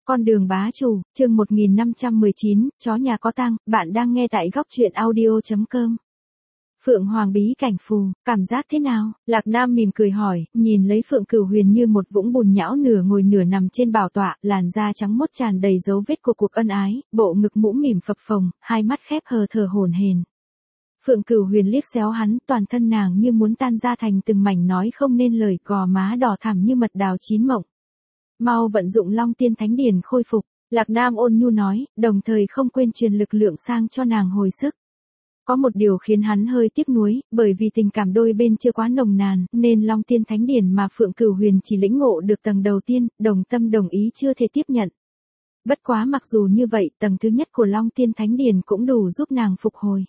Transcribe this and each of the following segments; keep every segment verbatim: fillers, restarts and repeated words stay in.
Con đường bá chủ, chương một nghìn năm trăm mười chín, chó nhà có tang, bạn đang nghe tại góc truyện audio chấm com. Phượng Hoàng bí cảnh phù, cảm giác thế nào? Lạc Nam mỉm cười hỏi, nhìn lấy Phượng Cửu Huyền như một vũng bùn nhão nửa ngồi nửa nằm trên bảo tọa, làn da trắng mốt tràn đầy dấu vết của cuộc ân ái, bộ ngực mũm mỉm phập phồng, hai mắt khép hờ thở hổn hển. Phượng Cửu Huyền liếc xéo hắn, toàn thân nàng như muốn tan ra thành từng mảnh nói không nên lời, gò má đỏ thẳm như mật đào chín mộng. Mau vận dụng Long Tiên Thánh Điển khôi phục, Lạc Nam ôn nhu nói, đồng thời không quên truyền lực lượng sang cho nàng hồi sức. Có một điều khiến hắn hơi tiếc nuối, bởi vì tình cảm đôi bên chưa quá nồng nàn, nên Long Tiên Thánh Điển mà Phượng Cửu Huyền chỉ lĩnh ngộ được tầng đầu tiên, đồng tâm đồng ý chưa thể tiếp nhận. Bất quá mặc dù như vậy, tầng thứ nhất của Long Tiên Thánh Điển cũng đủ giúp nàng phục hồi.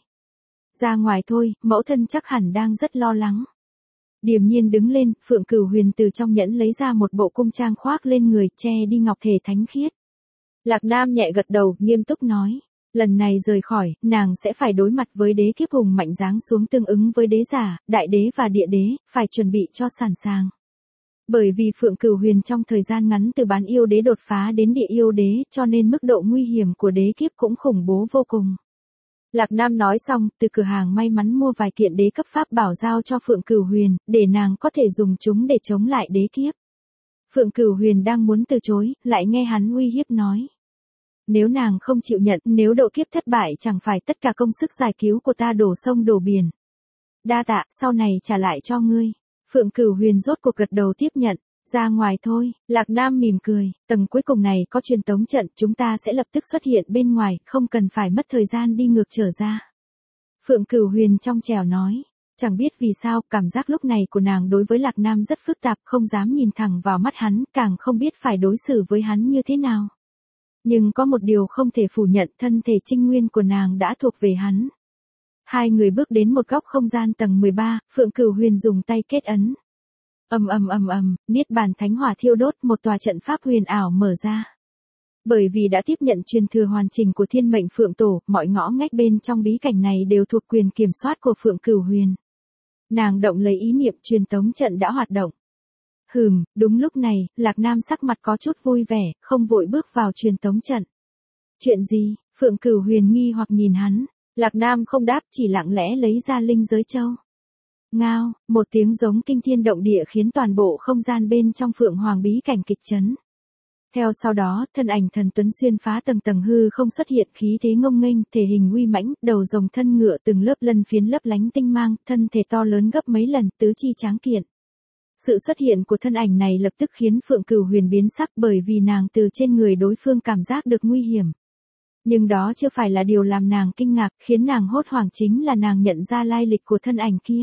Ra ngoài thôi, mẫu thân chắc hẳn đang rất lo lắng. Điềm nhiên đứng lên, Phượng Cửu Huyền từ trong nhẫn lấy ra một bộ cung trang khoác lên người, che đi ngọc thể thánh khiết. Lạc Nam nhẹ gật đầu, nghiêm túc nói, lần này rời khỏi, nàng sẽ phải đối mặt với đế kiếp hùng mạnh giáng xuống tương ứng với đế giả, đại đế và địa đế, phải chuẩn bị cho sẵn sàng. Bởi vì Phượng Cửu Huyền trong thời gian ngắn từ bán yêu đế đột phá đến địa yêu đế, cho nên mức độ nguy hiểm của đế kiếp cũng khủng bố vô cùng. Lạc Nam nói xong, từ cửa hàng may mắn mua vài kiện đế cấp pháp bảo giao cho Phượng Cửu Huyền, để nàng có thể dùng chúng để chống lại đế kiếp. Phượng Cửu Huyền đang muốn từ chối, lại nghe hắn uy hiếp nói. Nếu nàng không chịu nhận, nếu độ kiếp thất bại chẳng phải tất cả công sức giải cứu của ta đổ sông đổ biển. Đa tạ, sau này trả lại cho ngươi. Phượng Cửu Huyền rốt cuộc gật đầu tiếp nhận. Ra ngoài thôi, Lạc Nam mỉm cười, tầng cuối cùng này có truyền tống trận, chúng ta sẽ lập tức xuất hiện bên ngoài, không cần phải mất thời gian đi ngược trở ra. Phượng Cửu Huyền trong trẻo nói, chẳng biết vì sao, cảm giác lúc này của nàng đối với Lạc Nam rất phức tạp, không dám nhìn thẳng vào mắt hắn, càng không biết phải đối xử với hắn như thế nào. Nhưng có một điều không thể phủ nhận, thân thể trinh nguyên của nàng đã thuộc về hắn. Hai người bước đến một góc không gian tầng mười ba, Phượng Cửu Huyền dùng tay kết ấn. Ầm ầm ầm ầm, niết bàn thánh hỏa thiêu đốt, một tòa trận pháp huyền ảo mở ra. Bởi vì đã tiếp nhận truyền thừa hoàn chỉnh của Thiên Mệnh Phượng Tổ, mọi ngõ ngách bên trong bí cảnh này đều thuộc quyền kiểm soát của Phượng Cửu Huyền. Nàng động lấy ý niệm, truyền tống trận đã hoạt động. Hừm, đúng lúc này, Lạc Nam sắc mặt có chút vui vẻ, không vội bước vào truyền tống trận. Chuyện gì? Phượng Cửu Huyền nghi hoặc nhìn hắn. Lạc Nam không đáp, chỉ lặng lẽ lấy ra linh giới châu. Ngao, một tiếng giống kinh thiên động địa khiến toàn bộ không gian bên trong Phượng Hoàng bí cảnh kịch chấn. Theo sau đó, thân ảnh thần tuấn xuyên phá tầng tầng hư không xuất hiện, khí thế ngông nghênh, thể hình uy mãnh, đầu rồng thân ngựa từng lớp lân phiến lấp lánh tinh mang, thân thể to lớn gấp mấy lần, tứ chi tráng kiện. Sự xuất hiện của thân ảnh này lập tức khiến Phượng Cửu Huyền biến sắc, bởi vì nàng từ trên người đối phương cảm giác được nguy hiểm. Nhưng đó chưa phải là điều làm nàng kinh ngạc, khiến nàng hốt hoảng chính là nàng nhận ra lai lịch của thân ảnh kia.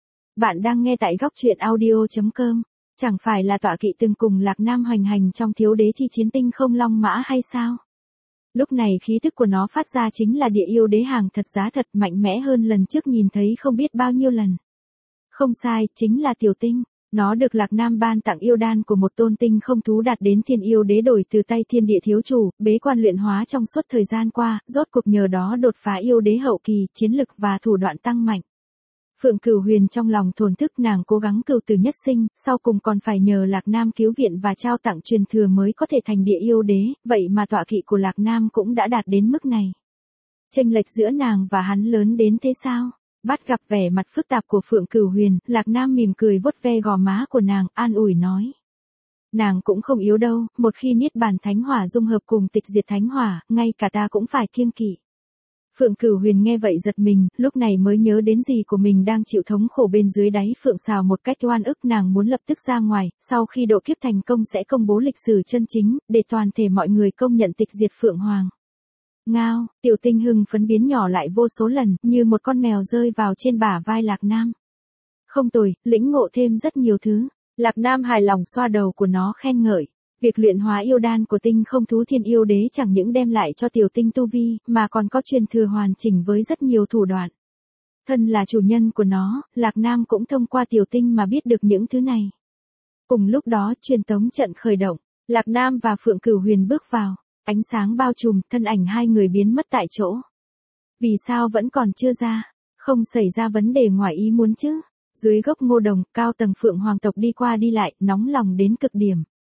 Bạn đang nghe tại góc truyện audio chấm com. Chẳng phải là tọa kỵ từng cùng Lạc Nam hoành hành trong Thiếu Đế Chi Chiến Tinh Không Long Mã hay sao? Lúc này khí thức của nó phát ra chính là địa yêu đế hàng thật giá thật, mạnh mẽ hơn lần trước nhìn thấy không biết bao nhiêu lần. Không sai, chính là Tiểu Tinh. Nó được Lạc Nam ban tặng yêu đan của một tôn tinh không thú đạt đến thiên yêu đế đổi từ tay thiên địa thiếu chủ, bế quan luyện hóa trong suốt thời gian qua, rốt cuộc nhờ đó đột phá yêu đế hậu kỳ, chiến lực và thủ đoạn tăng mạnh. Phượng Cửu Huyền trong lòng thổn thức, nàng cố gắng cửu tử nhất sinh, sau cùng còn phải nhờ Lạc Nam cứu viện và trao tặng truyền thừa mới có thể thành địa yêu đế, vậy mà tọa kỵ của Lạc Nam cũng đã đạt đến mức này. Chênh lệch giữa nàng và hắn lớn đến thế sao? Bắt gặp vẻ mặt phức tạp của Phượng Cửu Huyền, Lạc Nam mỉm cười vuốt ve gò má của nàng, an ủi nói. Nàng cũng không yếu đâu, một khi niết bàn thánh hỏa dung hợp cùng tịch diệt thánh hỏa, ngay cả ta cũng phải kiêng kỵ. Phượng Cửu Huyền nghe vậy giật mình, lúc này mới nhớ đến gì của mình đang chịu thống khổ bên dưới đáy Phượng Sào một cách oan ức, nàng muốn lập tức ra ngoài, sau khi độ kiếp thành công sẽ công bố lịch sử chân chính, để toàn thể mọi người công nhận tịch diệt Phượng Hoàng. Ngao, Tiểu Tinh hưng phấn biến nhỏ lại vô số lần, như một con mèo rơi vào trên bả vai Lạc Nam. Không tồi, lĩnh ngộ thêm rất nhiều thứ. Lạc Nam hài lòng xoa đầu của nó khen ngợi. Việc luyện hóa yêu đan của tinh không thú thiên yêu đế chẳng những đem lại cho Tiểu Tinh tu vi, mà còn có truyền thừa hoàn chỉnh với rất nhiều thủ đoạn. Thân là chủ nhân của nó, Lạc Nam cũng thông qua Tiểu Tinh mà biết được những thứ này. Cùng lúc đó, truyền tống trận khởi động, Lạc Nam và Phượng Cửu Huyền bước vào. Ánh sáng bao trùm, thân ảnh hai người biến mất tại chỗ. Vì sao vẫn còn chưa ra? Không xảy ra vấn đề ngoài ý muốn chứ? Dưới gốc ngô đồng, cao tầng Phượng Hoàng tộc đi qua đi lại, nóng lòng đến cực điểm.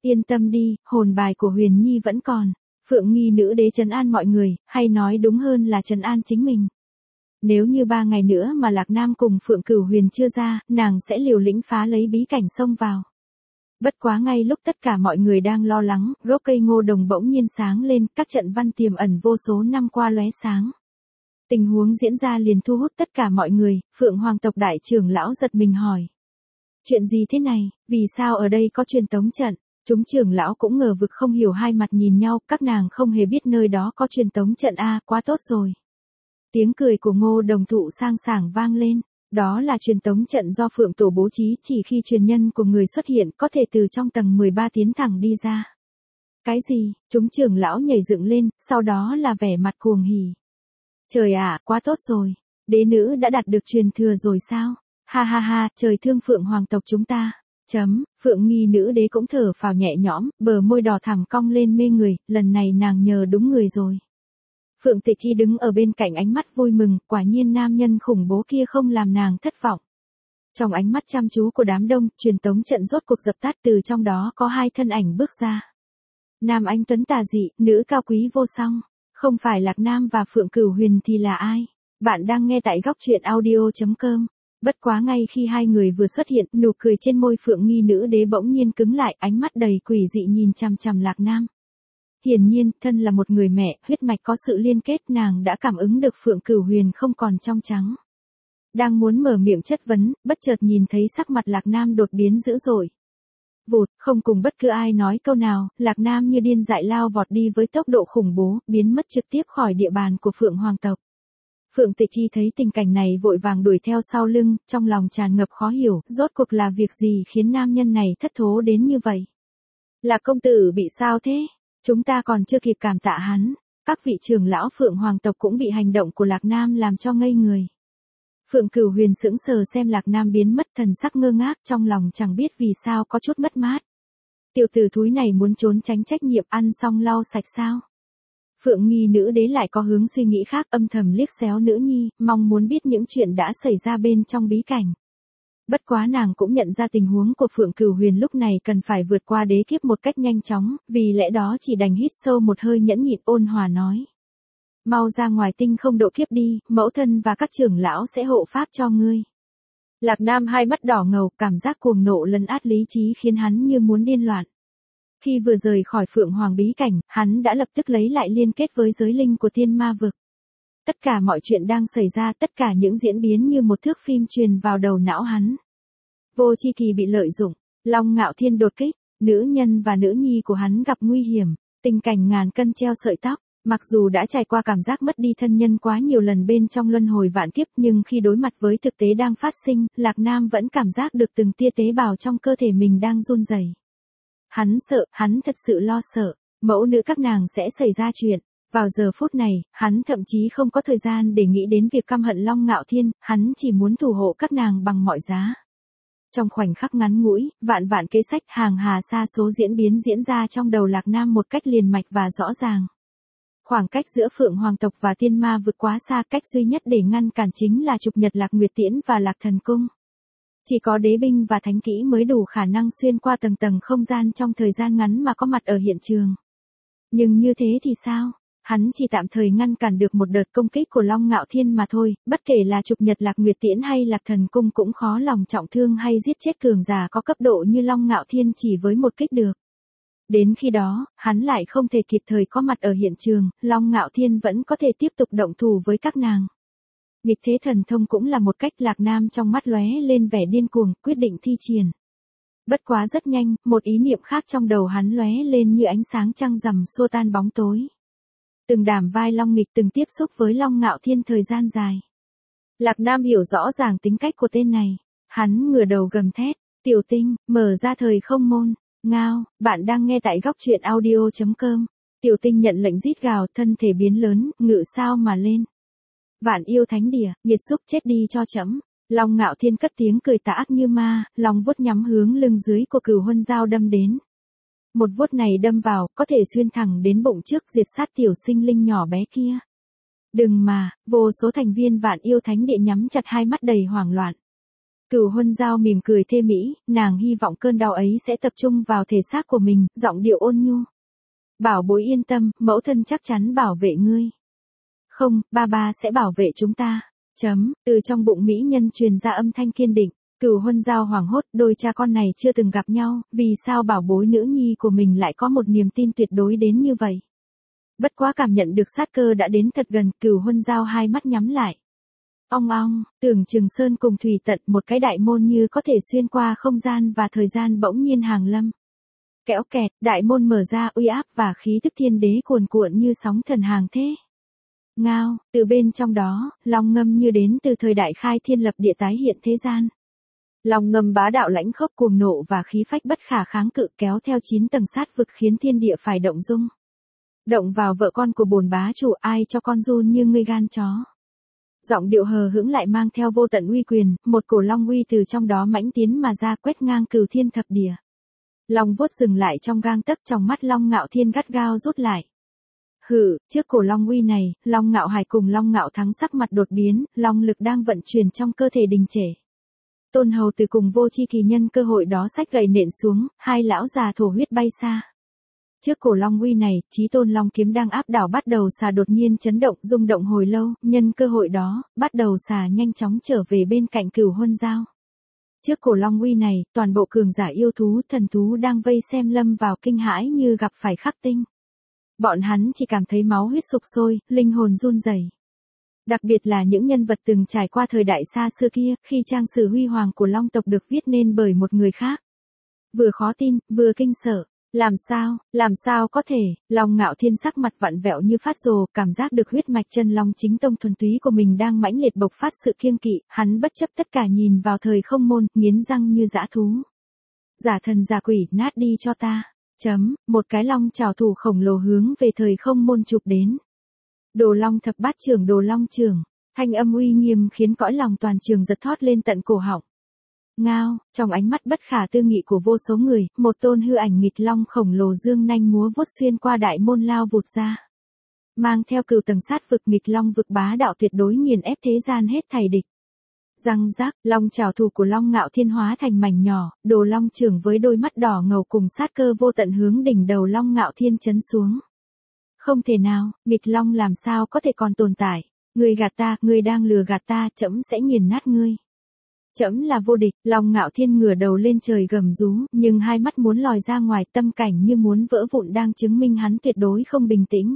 Yên tâm đi, hồn bài của Huyền Nhi vẫn còn. Phượng nghi nữ đế trấn an mọi người, hay nói đúng hơn là trấn an chính mình. Nếu như ba ngày nữa mà Lạc Nam cùng Phượng Cửu Huyền chưa ra, nàng sẽ liều lĩnh phá lấy bí cảnh xông vào. Bất quá ngay lúc tất cả mọi người đang lo lắng, gốc cây ngô đồng bỗng nhiên sáng lên, các trận văn tiềm ẩn vô số năm qua lóe sáng. Tình huống diễn ra liền thu hút tất cả mọi người, Phượng Hoàng tộc đại trưởng lão giật mình hỏi. Chuyện gì thế này, vì sao ở đây có truyền tống trận? Chúng trưởng lão cũng ngờ vực không hiểu, hai mặt nhìn nhau, các nàng không hề biết nơi đó có truyền tống trận a, quá tốt rồi. Tiếng cười của Ngô Đồng thụ sang sảng vang lên, đó là truyền tống trận do Phượng tổ bố trí, chỉ khi truyền nhân của người xuất hiện có thể từ trong tầng mười ba tiến thẳng đi ra. Cái gì? Chúng trưởng lão nhảy dựng lên, sau đó là vẻ mặt cuồng hỉ. Trời ạ, quá tốt rồi, đế nữ đã đạt được truyền thừa rồi sao? Ha ha ha, trời thương Phượng Hoàng tộc chúng ta. Chấm, Phượng nghi nữ đế cũng thở phào nhẹ nhõm, bờ môi đỏ thẳm cong lên mê người, lần này nàng nhờ đúng người rồi. Phượng Tịch Chi đứng ở bên cạnh ánh mắt vui mừng, quả nhiên nam nhân khủng bố kia không làm nàng thất vọng. Trong ánh mắt chăm chú của đám đông, truyền tống trận rốt cuộc dập tắt, từ trong đó có hai thân ảnh bước ra. Nam anh tuấn tà dị, nữ cao quý vô song, không phải Lạc Nam và Phượng Cửu Huyền thì là ai? Bạn đang nghe tại góc truyện audio chấm com. Bất quá ngay khi hai người vừa xuất hiện, nụ cười trên môi Phượng nghi nữ đế bỗng nhiên cứng lại, ánh mắt đầy quỷ dị nhìn chằm chằm Lạc Nam. Hiển nhiên, thân là một người mẹ, huyết mạch có sự liên kết, nàng đã cảm ứng được Phượng Cửu Huyền không còn trong trắng. Đang muốn mở miệng chất vấn, bất chợt nhìn thấy sắc mặt Lạc Nam đột biến dữ dội. Vụt, không cùng bất cứ ai nói câu nào, Lạc Nam như điên dại lao vọt đi với tốc độ khủng bố, biến mất trực tiếp khỏi địa bàn của Phượng Hoàng tộc. Phượng Tịch Chi thấy tình cảnh này vội vàng đuổi theo sau lưng, trong lòng tràn ngập khó hiểu, rốt cuộc là việc gì khiến nam nhân này thất thố đến như vậy? Lạc công tử bị sao thế? Chúng ta còn chưa kịp cảm tạ hắn, các vị trưởng lão Phượng Hoàng tộc cũng bị hành động của Lạc Nam làm cho ngây người. Phượng Cửu Huyền sững sờ xem Lạc Nam biến mất, thần sắc ngơ ngác, trong lòng chẳng biết vì sao có chút mất mát. Tiểu tử thúi này muốn trốn tránh trách nhiệm, ăn xong lau sạch sao? Phượng nghi nữ đế lại có hướng suy nghĩ khác, âm thầm liếc xéo nữ nhi, mong muốn biết những chuyện đã xảy ra bên trong bí cảnh. Bất quá nàng cũng nhận ra tình huống của Phượng Cửu Huyền lúc này cần phải vượt qua đế kiếp một cách nhanh chóng, vì lẽ đó chỉ đành hít sâu một hơi nhẫn nhịn, ôn hòa nói. Mau ra ngoài tinh không độ kiếp đi, mẫu thân và các trưởng lão sẽ hộ pháp cho ngươi. Lạc Nam hai mắt đỏ ngầu, cảm giác cuồng nộ lấn át lý trí khiến hắn như muốn điên loạn. Khi vừa rời khỏi Phượng Hoàng bí cảnh, hắn đã lập tức lấy lại liên kết với giới linh của tiên ma vực. Tất cả mọi chuyện đang xảy ra, tất cả những diễn biến như một thước phim truyền vào đầu não hắn. Vô Chi Kỳ bị lợi dụng, Long Ngạo Thiên đột kích, nữ nhân và nữ nhi của hắn gặp nguy hiểm, tình cảnh ngàn cân treo sợi tóc. Mặc dù đã trải qua cảm giác mất đi thân nhân quá nhiều lần bên trong luân hồi vạn kiếp, nhưng khi đối mặt với thực tế đang phát sinh, Lạc Nam vẫn cảm giác được từng tia tế bào trong cơ thể mình đang run rẩy. Hắn sợ, hắn thật sự lo sợ, mẫu nữ các nàng sẽ xảy ra chuyện. Vào giờ phút này, hắn thậm chí không có thời gian để nghĩ đến việc căm hận Long Ngạo Thiên, hắn chỉ muốn thủ hộ các nàng bằng mọi giá. Trong khoảnh khắc ngắn ngủi, vạn vạn kế sách hàng hà sa số diễn biến diễn ra trong đầu Lạc Nam một cách liền mạch và rõ ràng. Khoảng cách giữa Phượng Hoàng tộc và tiên ma vực quá xa, cách duy nhất để ngăn cản chính là trục nhật Lạc Nguyệt Tiễn và Lạc Thần Cung. Chỉ có đế binh và thánh kỹ mới đủ khả năng xuyên qua tầng tầng không gian trong thời gian ngắn mà có mặt ở hiện trường. Nhưng như thế thì sao? Hắn chỉ tạm thời ngăn cản được một đợt công kích của Long Ngạo Thiên mà thôi, bất kể là trục nhật Lạc Nguyệt Tiễn hay Lạc Thần Cung cũng khó lòng trọng thương hay giết chết cường giả có cấp độ như Long Ngạo Thiên chỉ với một kích được. Đến khi đó, hắn lại không thể kịp thời có mặt ở hiện trường, Long Ngạo Thiên vẫn có thể tiếp tục động thủ với các nàng. Nghịch thế thần thông cũng là một cách, Lạc Nam trong mắt lóe lên vẻ điên cuồng, quyết định thi triển. Bất quá rất nhanh, một ý niệm khác trong đầu hắn lóe lên như ánh sáng trăng rằm xua tan bóng tối. Từng đảm vai Long Nghịch, từng tiếp xúc với Long Ngạo Thiên thời gian dài. Lạc Nam hiểu rõ ràng tính cách của tên này. Hắn ngửa đầu gầm thét, tiểu tinh, mở ra thời không môn. Ngao, bạn đang nghe tại góc truyện audio chấm com. Tiểu tinh nhận lệnh rít gào, thân thể biến lớn, ngự sao mà lên. Vạn yêu thánh địa, nghiệt xúc chết đi cho trẫm. Long Ngạo Thiên cất tiếng cười tà ác như ma, lòng vuốt nhắm hướng lưng dưới của Cửu Huân dao đâm đến. Một vuốt này đâm vào, có thể xuyên thẳng đến bụng trước, diệt sát tiểu sinh linh nhỏ bé kia. Đừng mà, vô số thành viên Vạn yêu thánh địa nhắm chặt hai mắt đầy hoảng loạn. Cửu Huân Giao mỉm cười thê mỹ, nàng hy vọng cơn đau ấy sẽ tập trung vào thể xác của mình, giọng điệu ôn nhu. Bảo bối yên tâm, mẫu thân chắc chắn bảo vệ ngươi. Không, ba ba sẽ bảo vệ chúng ta. Chấm, từ trong bụng mỹ nhân truyền ra âm thanh kiên định. Cửu Huân Giao hoảng hốt, đôi cha con này chưa từng gặp nhau, vì sao bảo bối nữ nhi của mình lại có một niềm tin tuyệt đối đến như vậy. Bất quá cảm nhận được sát cơ đã đến thật gần, Cửu Huân Giao hai mắt nhắm lại. Ong ong, tưởng Trường Sơn cùng Thủy Tận, một cái đại môn như có thể xuyên qua không gian và thời gian bỗng nhiên hàng lâm. Kéo kẹt, đại môn mở ra, uy áp và khí tức thiên đế cuồn cuộn như sóng thần hàng thế. Ngao, từ bên trong đó, long ngâm như đến từ thời đại khai thiên lập địa tái hiện thế gian. Long ngâm bá đạo lãnh khốc cuồng nộ và khí phách bất khả kháng cự kéo theo chín tầng sát vực khiến thiên địa phải động dung. Động vào vợ con của bồn bá chủ, ai cho con run như ngươi gan chó. Giọng điệu hờ hững lại mang theo vô tận uy quyền, một cổ long uy từ trong đó mãnh tiến mà ra quét ngang cửu thiên thập địa. Long vuốt dừng lại trong gang tấc, trong mắt Long Ngạo Thiên gắt gao rút lại. Hừ, trước cổ long uy này, Long Ngạo Hải cùng Long Ngạo Thắng sắc mặt đột biến, long lực đang vận chuyển trong cơ thể đình trệ. Tôn Hầu Từ cùng Vô Chi Kỳ nhân cơ hội đó xách gậy nện xuống, hai lão già thổ huyết bay xa. Trước cổ long uy này, Chí Tôn Long kiếm đang áp đảo bắt đầu xà đột nhiên chấn động, rung động hồi lâu, nhân cơ hội đó, bắt đầu xà nhanh chóng trở về bên cạnh Cửu Huân Giao. Trước cổ long uy này, toàn bộ cường giả yêu thú, thần thú đang vây xem lâm vào kinh hãi như gặp phải khắc tinh. Bọn hắn chỉ cảm thấy máu huyết sục sôi, linh hồn run rẩy. Đặc biệt là những nhân vật từng trải qua thời đại xa xưa kia, khi trang sử huy hoàng của Long tộc được viết nên bởi một người khác. Vừa khó tin, vừa kinh sợ. Làm sao, làm sao có thể, Long Ngạo Thiên sắc mặt vặn vẹo như phát rồ, cảm giác được huyết mạch chân long chính tông thuần túy của mình đang mãnh liệt bộc phát sự kiêng kỵ, hắn bất chấp tất cả nhìn vào thời không môn, nghiến răng như dã thú. Giả thần giả quỷ, nát đi cho ta. Chấm, một cái long trảo thủ khổng lồ hướng về thời không môn chụp đến. Đồ Long thập bát trưởng, Đồ Long trưởng, thanh âm uy nghiêm khiến cõi lòng toàn trường giật thót lên tận cổ họng. Ngao, trong ánh mắt bất khả tư nghị của vô số người, một tôn hư ảnh nghịch long khổng lồ dương nanh múa vuốt xuyên qua đại môn lao vụt ra. Mang theo cửu tầng sát vực, nghịch long vực bá đạo tuyệt đối nghiền ép thế gian hết thảy địch. Răng rác, long trảo thủ của Long Ngạo Thiên hóa thành mảnh nhỏ, Đồ Long trưởng với đôi mắt đỏ ngầu cùng sát cơ vô tận hướng đỉnh đầu Long Ngạo Thiên chấn xuống. Không thể nào, nghịch long làm sao có thể còn tồn tại, ngươi gạt ta, ngươi đang lừa gạt ta, trẫm sẽ nghiền nát ngươi. Trẫm là vô địch, Long Ngạo Thiên ngửa đầu lên trời gầm rú, nhưng hai mắt muốn lòi ra ngoài, tâm cảnh như muốn vỡ vụn đang chứng minh hắn tuyệt đối không bình tĩnh.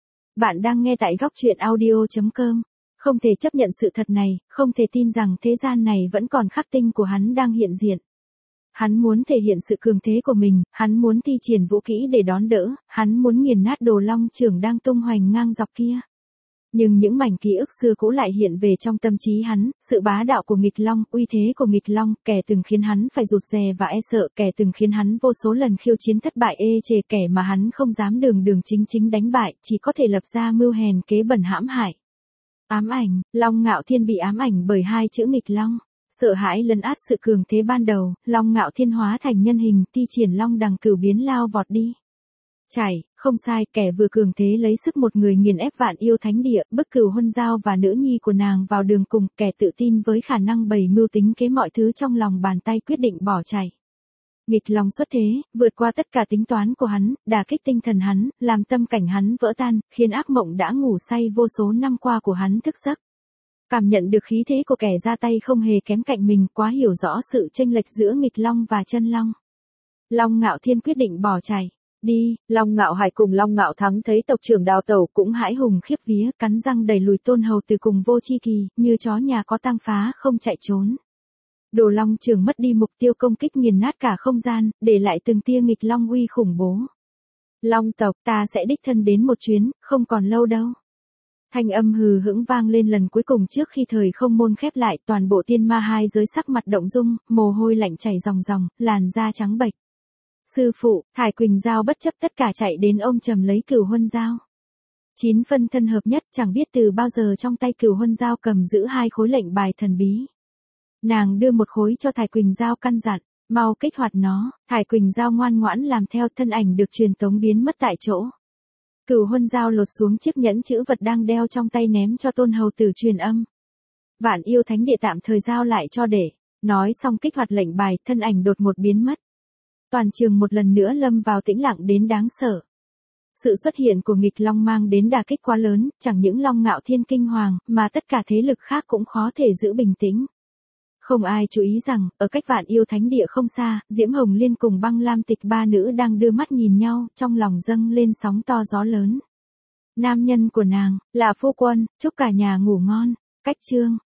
Bạn đang nghe tại góc truyện audio chấm com. Không thể chấp nhận sự thật này, không thể tin rằng thế gian này vẫn còn khắc tinh của hắn đang hiện diện. Hắn muốn thể hiện sự cường thế của mình, hắn muốn thi triển vũ kỹ để đón đỡ, hắn muốn nghiền nát Đồ Long trưởng đang tung hoành ngang dọc kia. Nhưng những mảnh ký ức xưa cũ lại hiện về trong tâm trí hắn, sự bá đạo của nghịch long, uy thế của nghịch long, kẻ từng khiến hắn phải rụt rè và e sợ, kẻ từng khiến hắn vô số lần khiêu chiến thất bại ê chề, kẻ mà hắn không dám đường đường chính chính đánh bại, chỉ có thể lập ra mưu hèn kế bẩn hãm hại. Ám ảnh, Long Ngạo Thiên bị ám ảnh bởi hai chữ nghịch long. Sợ hãi lấn át sự cường thế ban đầu, Long Ngạo Thiên hóa thành nhân hình, thi triển long đằng cửu biến lao vọt đi. Chảy, không sai, kẻ vừa cường thế lấy sức một người nghiền ép vạn yêu thánh địa, bức Cửu Huân Giao và nữ nhi của nàng vào đường cùng, kẻ tự tin với khả năng bày mưu tính kế mọi thứ trong lòng bàn tay quyết định bỏ chạy. Nghịch long xuất thế, vượt qua tất cả tính toán của hắn, đả kích tinh thần hắn, làm tâm cảnh hắn vỡ tan, khiến ác mộng đã ngủ say vô số năm qua của hắn thức giấc. Cảm nhận được khí thế của kẻ ra tay không hề kém cạnh mình, quá hiểu rõ sự chênh lệch giữa nghịch long và chân long. Long Ngạo Thiên quyết định bỏ chạy. Đi, Long Ngạo Hải cùng Long Ngạo Thắng thấy tộc trưởng đào tẩu cũng hãi hùng khiếp vía, cắn răng đẩy lùi Tôn Hầu Từ cùng Vô Chi Kỳ, như chó nhà có tang phá không chạy trốn. Đồ Long trưởng mất đi mục tiêu công kích nghiền nát cả không gian, để lại từng tia nghịch long uy khủng bố. Long tộc, ta sẽ đích thân đến một chuyến, không còn lâu đâu. Thanh âm hừ hững vang lên lần cuối cùng trước khi thời không môn khép lại, toàn bộ tiên ma hai giới sắc mặt động dung, mồ hôi lạnh chảy ròng ròng, làn da trắng bệch. Sư phụ, Thải Quỳnh Giao bất chấp tất cả chạy đến ôm chầm lấy Cửu Huân Giao. Chín phân thân hợp nhất, chẳng biết từ bao giờ trong tay Cửu Huân Giao cầm giữ hai khối lệnh bài thần bí. Nàng đưa một khối cho Thải Quỳnh Giao căn dặn, mau kích hoạt nó. Thải Quỳnh Giao ngoan ngoãn làm theo, thân ảnh được truyền tống biến mất tại chỗ. Cửu Huân Giao lột xuống chiếc nhẫn chữ vật đang đeo trong tay ném cho Tôn Hầu Tử truyền âm. Vạn yêu thánh địa tạm thời giao lại cho để. Nói xong kích hoạt lệnh bài, thân ảnh đột ngột biến mất. Toàn trường một lần nữa lâm vào tĩnh lặng đến đáng sợ. Sự xuất hiện của nghịch long mang đến đả kích quá lớn, chẳng những Long Ngạo Thiên kinh hoàng, mà tất cả thế lực khác cũng khó thể giữ bình tĩnh. Không ai chú ý rằng, ở cách Vạn Yêu Thánh Địa không xa, Diễm Hồng Liên cùng Băng Lam Tịch ba nữ đang đưa mắt nhìn nhau, trong lòng dâng lên sóng to gió lớn. Nam nhân của nàng, là phu quân, chúc cả nhà ngủ ngon. Cách chương